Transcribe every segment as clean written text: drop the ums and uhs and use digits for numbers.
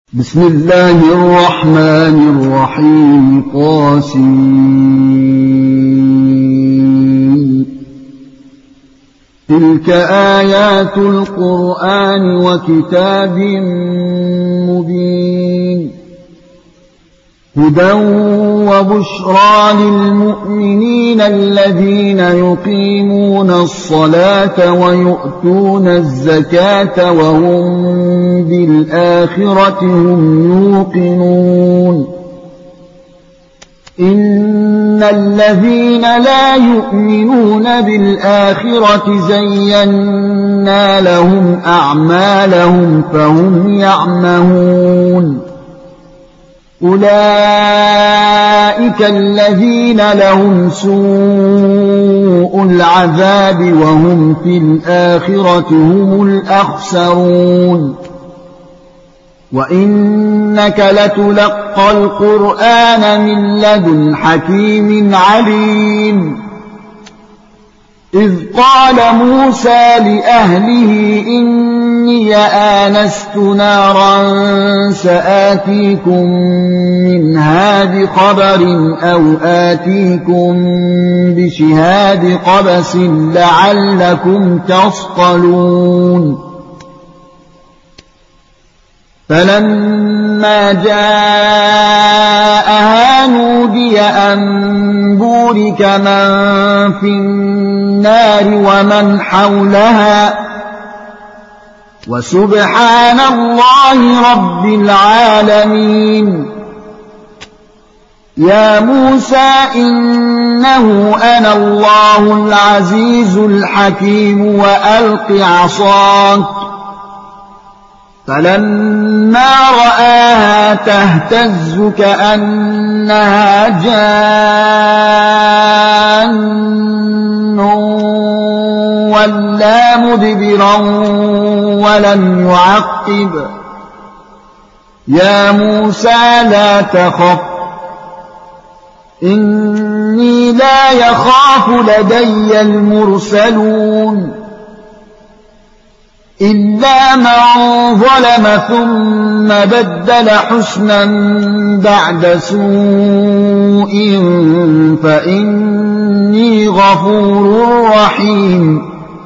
بسم الله الرحمن الرحيم تلك آيات القرآن وكتاب مبين هدى وبشرى للمؤمنين الذين يقيمون الصلاة ويؤتون الزكاة وهم بالآخرة هم يوقنون إن الذين لا يؤمنون بالآخرة زينا لهم أعمالهم فهم يعمهون أولئك الذين لهم سوء العذاب وهم في الآخرة هم الأخسرون وإنك لتلقى القرآن من لدن حكيم عليم إذ قال موسى لأهله إني آنست نارا سآتيكم منها بخبر أو آتيكم بشهاد قبس لعلكم تصطلون فلما جاءها نودي أن بورك من في النار ومن حولها وسبحان الله رب العالمين يا موسى إنه أنا الله العزيز الحكيم وألق عصاك فلما رآها تهتز كأنها جان ولا مدبرا ولم يعقب يا موسى لا تخف إني لا يخاف لدي المرسلون إلا من ظلم ثم بدل حسنا بعد سوء فإني غفور رحيم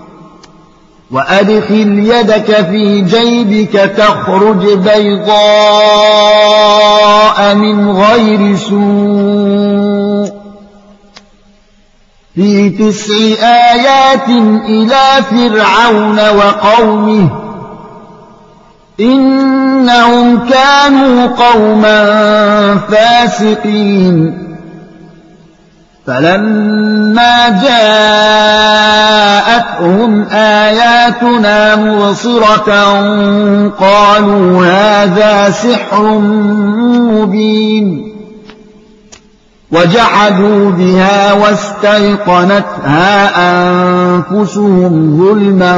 وأدخل يدك في جيبك تخرج بيضاء من غير سوء في 9 آيات إلى فرعون وقومه إنهم كانوا قوما فاسقين فلما جاءتهم آياتنا مبصرة قالوا هذا سحر مبين وجحدوا بها واستيقنتها أنفسهم ظلما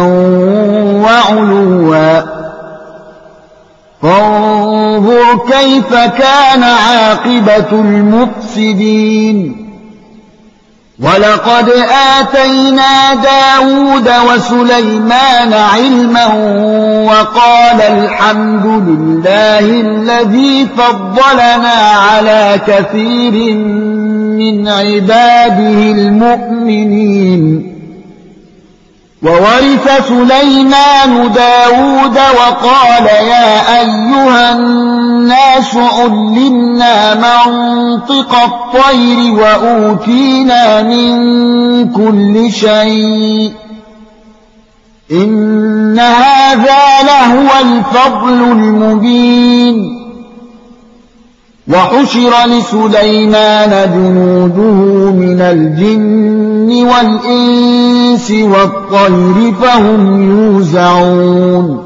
وعلوا فانظر كيف كان عاقبة المفسدين ولقد آتينا داود وسليمان علما وقال الحمد لله الذي فضلنا على كثير من عباده المؤمنين وورث سليمان داود وقال يا أيها الناس علمنا منطق الطير وأوتينا من كل شيء إن هذا لهو الفضل المبين وحشر لسليمان جنوده من الجن والإنس والطير فهم يوزعون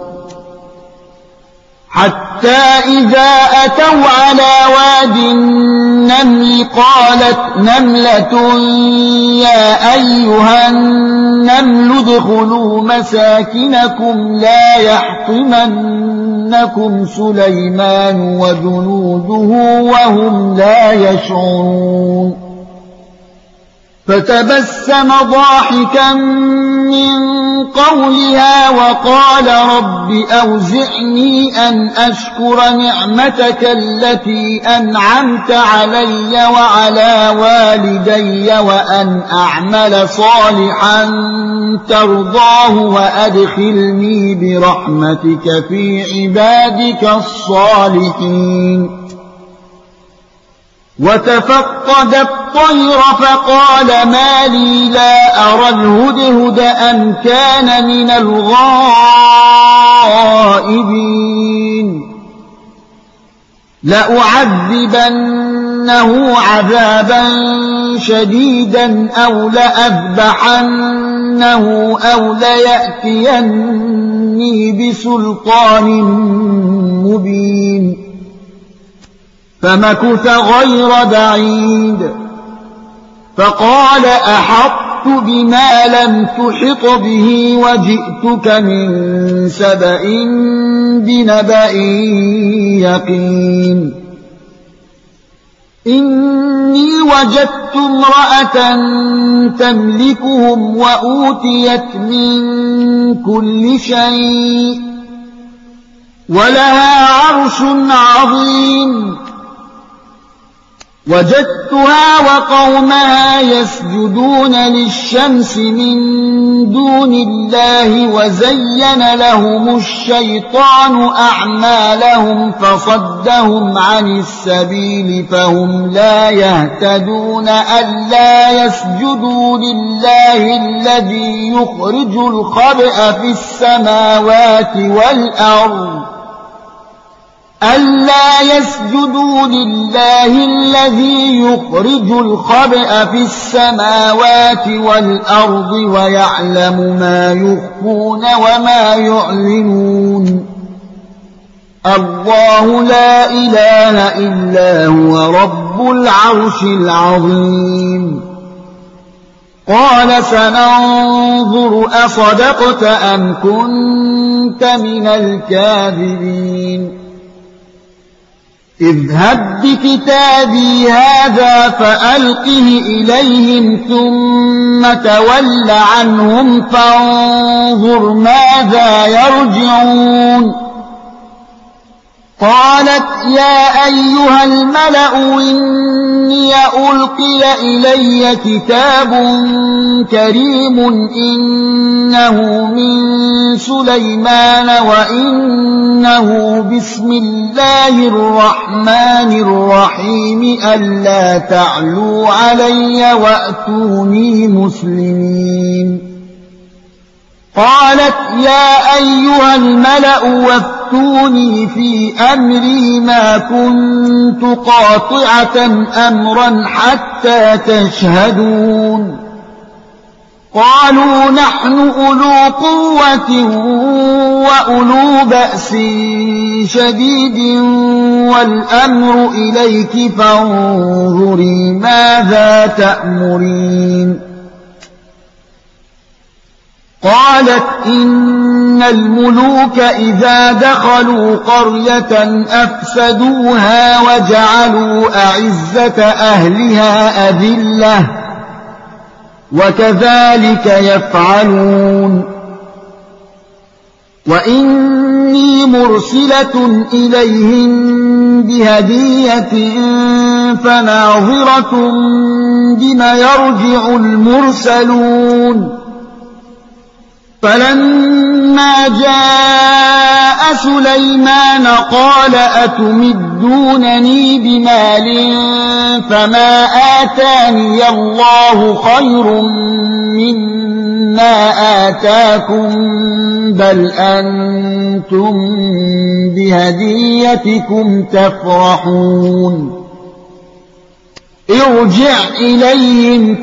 حتى إذا أتوا على واد النمل قالت نملة يا أيها النمل ادخلوا مساكنكم لا يحطمنكم سليمان وجنوده وهم لا يشعرون فتبسم ضاحكا من قولها وقال رب أوزعني أن أشكر نعمتك التي أنعمت علي وعلى والدي وأن أعمل صالحا ترضاه وأدخلني برحمتك في عبادك الصالحين. وتفقد الطير فقال ما لي لا أرى الهدهد أم كان من الغائبين لأعذبنه عذابا شديدا أو لأذبحنه أو ليأتيني بسلطان مبين. فمكث غير بعيد فقال أحطت بما لم تحط به وجئتك من سبأ بنبأ يقين. إني وجدت امرأة تملكهم وأوتيت من كل شيء ولها عرش عظيم. وجدتها وقومها يسجدون للشمس من دون الله وزين لهم الشيطان أعمالهم فصدهم عن السبيل فهم لا يهتدون. ألا يسجدوا لله الذي يخرج الخبأ في السماوات والأرض ألا يسجدوا لله الذي يخرج الخبأ في السماوات والأرض ويعلم ما يخفون وما يعلنون. الله لا إله إلا هو رب العرش العظيم. قال سننظر أصدقت أم كنت من الكاذبين. اذهب بكتابي هذا فألقه إليهم ثم تول عنهم فانظر ماذا يرجعون. قالت يا أيها الملأ إني ألقي إلي كتاب كريم إنه من سليمان وإنه بسم الله الرحمن الرحيم ألا تعلوا علي وأتوني مسلمين. قالت يا أيها الملأ وافتوني في أمري ما كنت قاطعة أمرا حتى تشهدون. قالوا نحن أولو قوة وأولو بأس شديد والأمر إليك فانظري ماذا تأمرين. قالت إن الملوك إذا دخلوا قرية أفسدوها وجعلوا أعزة أهلها أذلة وكذلك يفعلون. وإني مرسلة إليهم بهدية فناظرة بما يرجع المرسلون. فلما جاء سليمان قال أتمدونني بمال فما آتاني الله خير مما آتاكم بل أنتم بهديتكم تفرحون. ارجع إليهم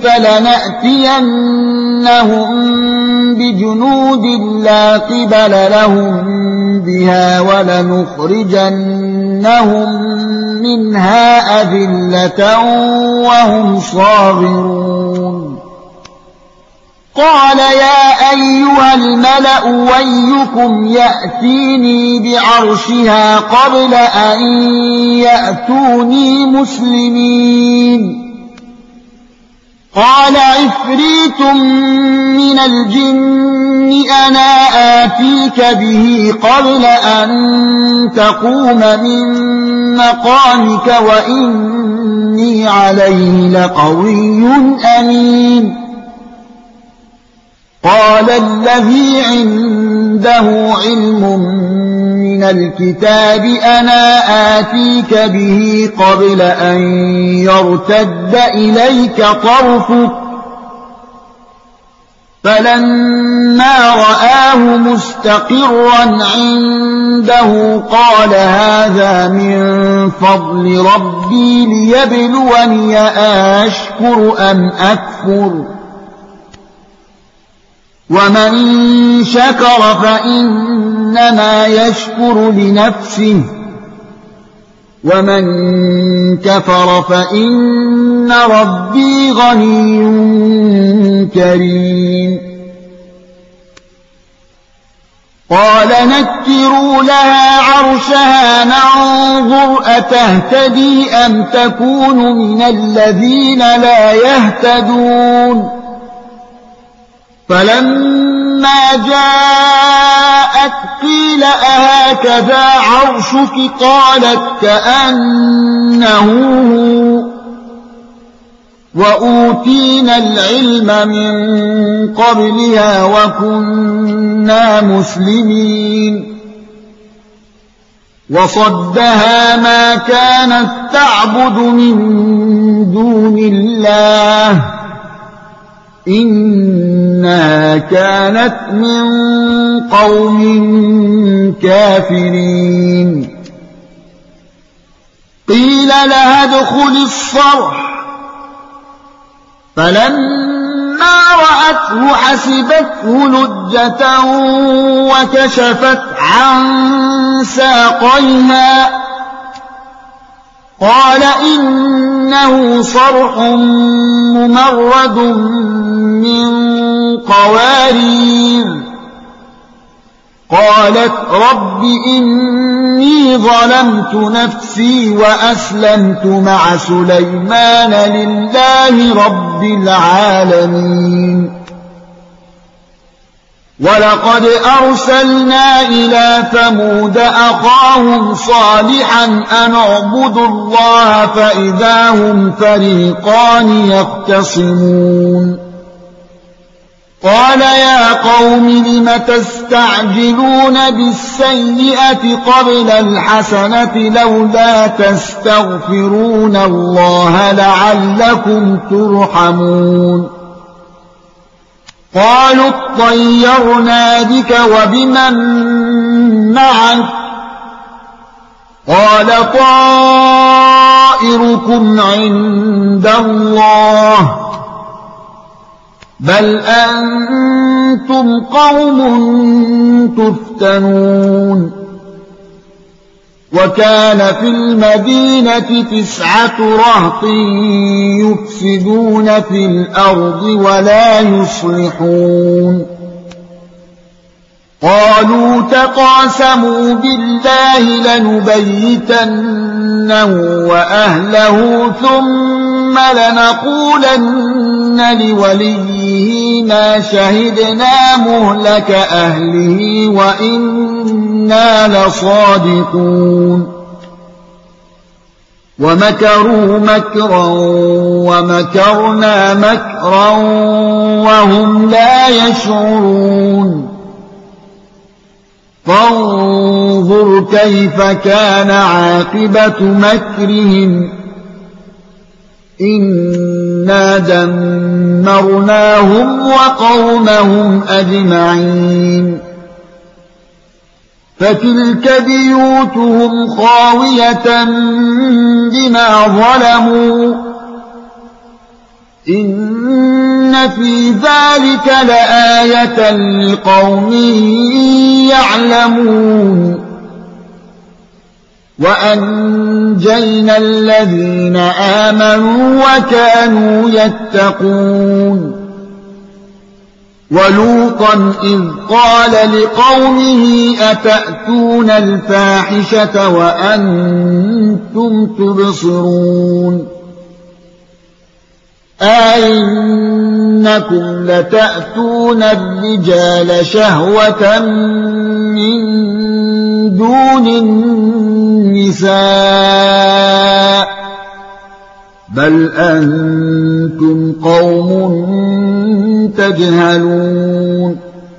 فلنأتينهم بجنود لا قبل لهم بها ولنخرجنهم منها أذلة وهم صاغرون. قال يا أيها الملأ ويكم يأتيني بعرشها قبل أن يأتوني مسلمين. قال عفريت من الجن أنا آتيك به قبل أن تقوم من مقامك وإني عليه لقوي أمين قال الذي عنده علم من الكتاب أنا آتيك به قبل أن يرتد إليك طرفك فلما رآه مستقرا عنده قال هذا من فضل ربي ليبلوني أشكر أم أكفر ومن شكر فإنما يشكر لنفسه ومن كفر فإن ربي غني كريم قال نكروا لها عرشها ننظر أتهتدي أم تكون من الذين لا يهتدون فلما جاءت قيل أهكذا عرشك قالت كأنه هو وأوتينا العلم من قبلها وكنا مسلمين وصدها ما كانت تعبد من دون الله إنها كانت من قوم كافرين قيل لها ادخل الصرح فلما رأته حسبته لجة وكشفت عن ساقيها قال إنه صرح ممرد من قوارير قالت رب إني ظلمت نفسي وأسلمت مع سليمان لله رب العالمين ولقد أرسلنا إلى ثمود أخاهم صالحا أن اعبدوا الله فإذا هم فريقان يختصمون قال يا قوم لم تستعجلون بالسيئة قبل الحسنة لولا تستغفرون الله لعلكم ترحمون قالوا اطيرنا بك وبمن معك قال طائركم عند الله بل أنتم قوم تفتنون وكان في المدينة 9 رهط يفسدون في الأرض ولا يصلحون قالوا تقاسموا بالله لنبيتنه وأهله ثم لنقولن لوليه ما شهدنا مهلك أهله وإنا لصادقون ومكروا مكرا ومكرنا مكرا وهم لا يشعرون فانظر كيف كان عاقبة مكرهم إنا دمرناهم وقومهم أجمعين فتلك بيوتهم خاوية بما ظلموا إن في ذلك لآية لقوم يعلمون وأنجينا الذين آمنوا وكانوا يتقون ولوطا إذ قال لقومه أتأتون الفاحشة وأنتم تبصرون أئنكم لتأتون الرجال شهوة من دون النساء بل أنتم قوم تجهلون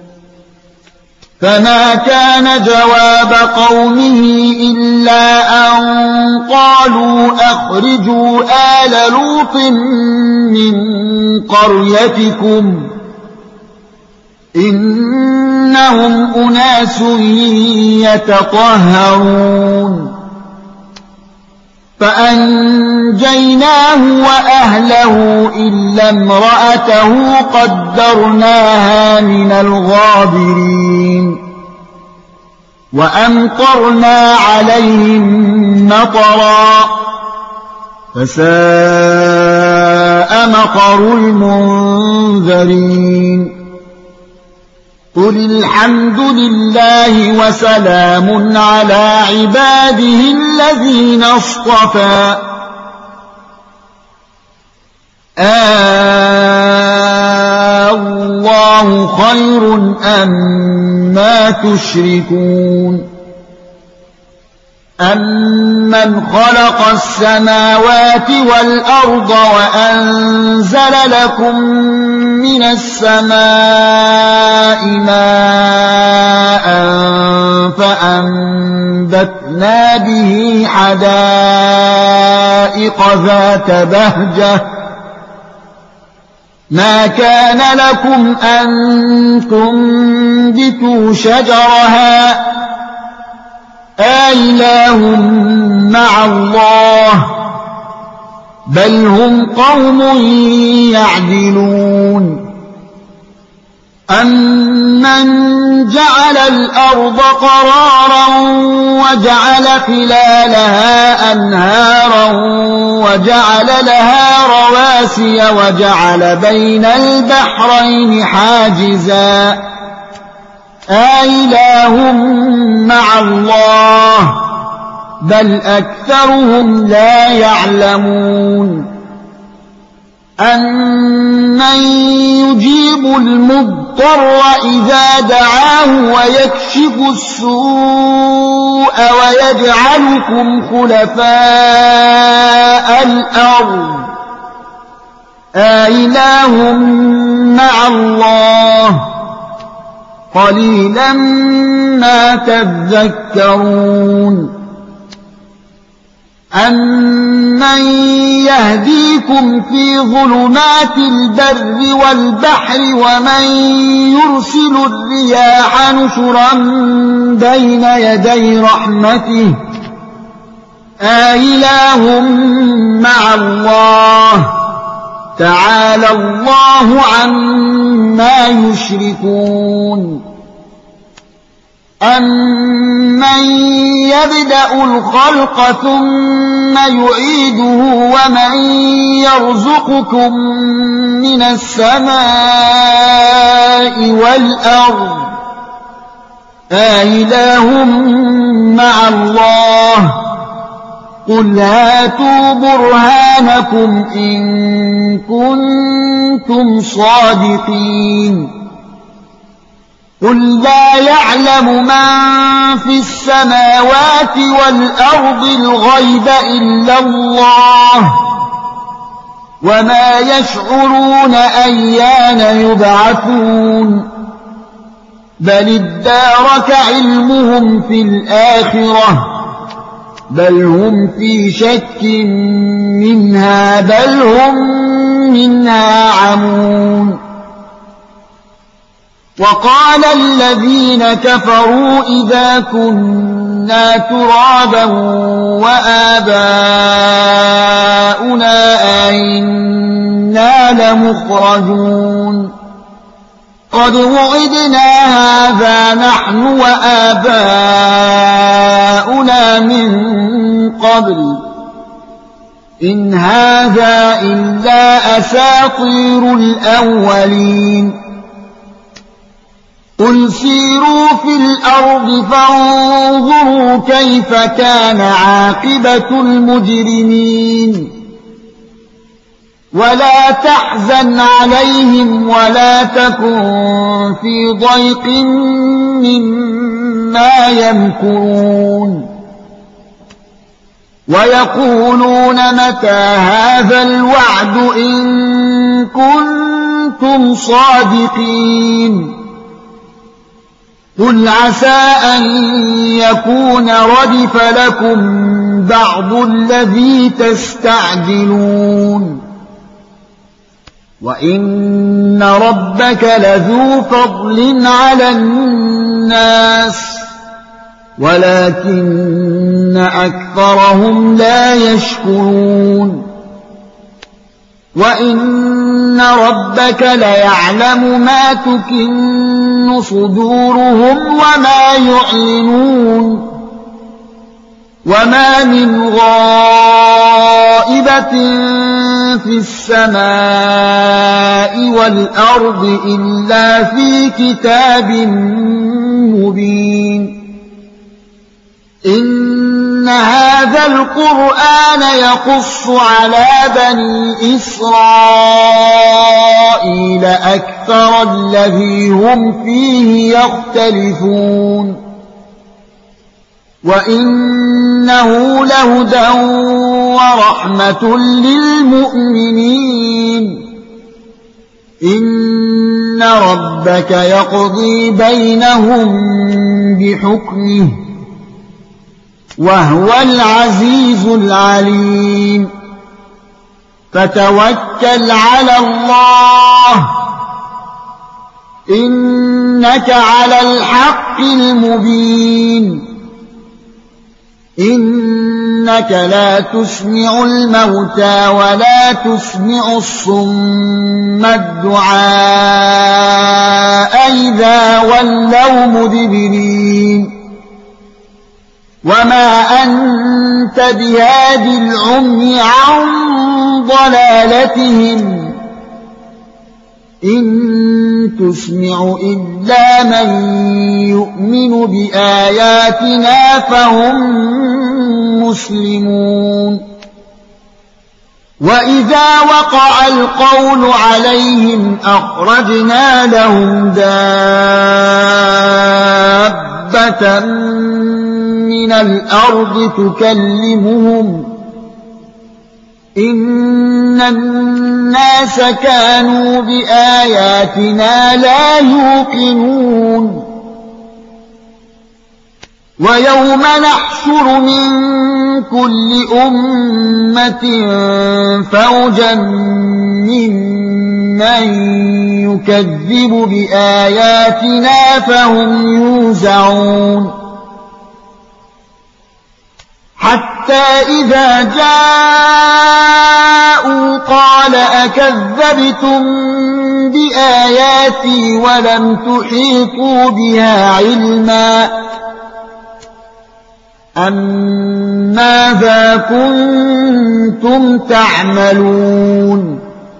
فما كان جواب قومه إلا أن قالوا أخرجوا آل لوط من قريتكم إنهم أناس يتطهرون فأنجيناه وأهله إلا امرأته قدرناها من الغابرين وأمطرنا عليهم مطرا فساء مطر المنذرين قل الحمد لله وسلام على عباده الذين اصطفى الله خير أما تشركون أمن خلق السماوات والأرض وأنزل لكم من السماء ماء فأنبتنا به حدائق ذات بهجة ما كان لكم أن تنبتوا شجرها أإله مع الله بل هم قوم يعدلون أمن جعل الأرض قرارا وجعل خلالها أنهارا وجعل لها رواسي وجعل بين البحرين حاجزا أإله مع الله بل أكثرهم لا يعلمون أمن يجيب المضطر إذا دعاه ويكشف السوء ويجعلكم خلفاء الأرض أإله مع الله قليلا ما تذكرون أمن يهديكم في ظلمات البر والبحر ومن يرسل الرياح نشرا بين يدي رحمته أإله مع الله تعالى الله عما يشركون أمن يبدأ الخلق ثم يعيده ومن يرزقكم من السماء والأرض أإله مع الله قل هاتوا برهانكم إن كنتم صادقين قل لا يعلم من في السماوات والأرض الغيب إلا الله وما يشعرون أيان يبعثون بل ادارك علمهم في الآخرة بل هم في شك منها بل هم منها عمون وقال الذين كفروا إذا كنا ترابا وآباؤنا أئنا لمخرجون قد وعدنا هذا نحن وآباؤنا من قبل إن هذا إلا أساطير الأولين قل سيروا في الأرض فانظروا كيف كان عاقبة المجرمين ولا تحزن عليهم ولا تكن في ضيق مما يمكرون ويقولون متى هذا الوعد إن كنتم صادقين قل عسى أن يكون ردف لكم بعض الذي تستعجلون وإن ربك لذو فضل على الناس ولكن أكثرهم لا يشكرون وإن ربك ليعلم ما تكن صدورهم وما يعلنون وما من غائبة في السماء والأرض إلا في كتاب مبين إن هذا القرآن يقص على بني إسرائيل أكثر الذي هم فيه يختلفون وإنه لهدى ورحمة للمؤمنين إن ربك يقضي بينهم بحكمه وهو العزيز العليم فتوكل على الله إنك على الحق المبين إنك لا تسمع الموتى ولا تسمع الصم الدعاء إذا ولوا مدبرين وما أنت بهاد العمي عن ضلالتهم إن تسمع إلا من يؤمن بآياتنا فهم مسلمون وإذا وقع القول عليهم أخرجنا لهم دابة من الأرض تكلمهم إن الناس كانوا بآياتنا لا يوقنون ويوم نحشر من كل أمة فوجا ممن يكذب بآياتنا فهم يوزعون حتى إذا جاءوا قال أكذبتم بآياتي ولم تحيطوا بها علما أم ماذا كنتم تعملون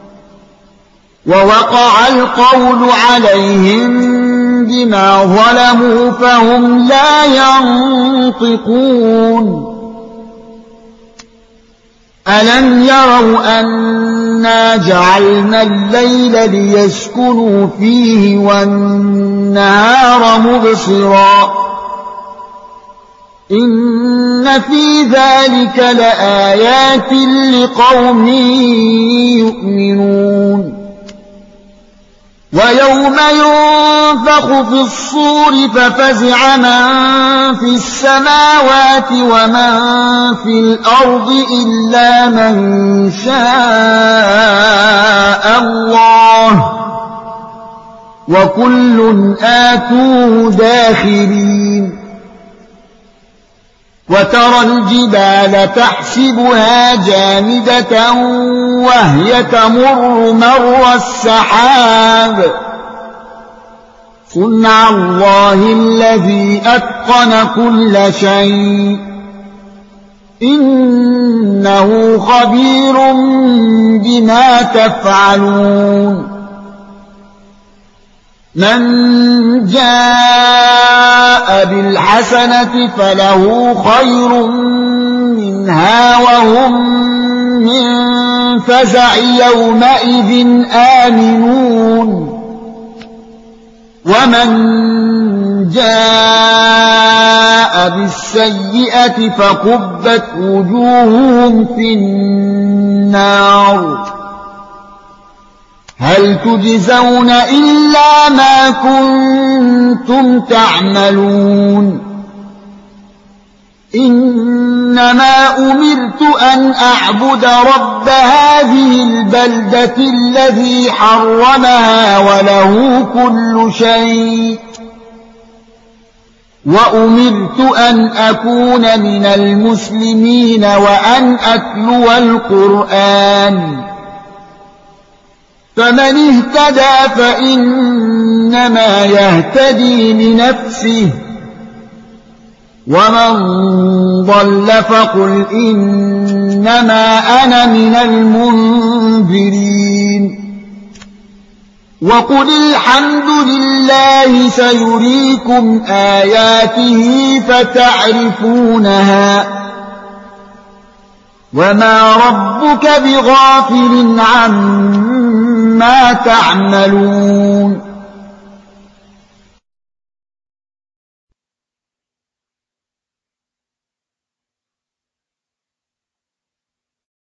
ووقع القول عليهم بما ظلموا فهم لا ينطقون ألم يروا أنا جعلنا الليل ليسكنوا فيه والنهار مبصرا إن في ذلك لآيات لقوم يؤمنون ويوم ينفخ في الصور ففزع من في السماوات ومن في الأرض إلا من شاء الله وكل آتوه داخرين وترى الجبال تحسبها جامدة وهي تمر مر السحاب صنع الله الذي أتقن كل شيء إنه خبير بما تفعلون من جاء بالحسنة فله خير منها وهم من الفزع يومئذ آمنون ومن جاء بالسيئة فكبت وجوههم في النار هل تجزون إلا ما كنتم تعملون إنما أمرت أن أعبد رب هذه البلدة الذي حرمها وله كل شيء وأمرت أن أكون من المسلمين وأن أتلو القرآن فمن اهتدى فإنما يهتدي لنفسه ومن ضل فقل إنما أنا من المنذرين وقل الحمد لله سيريكم آياته فتعرفونها وما ربك بغافل عما تعملون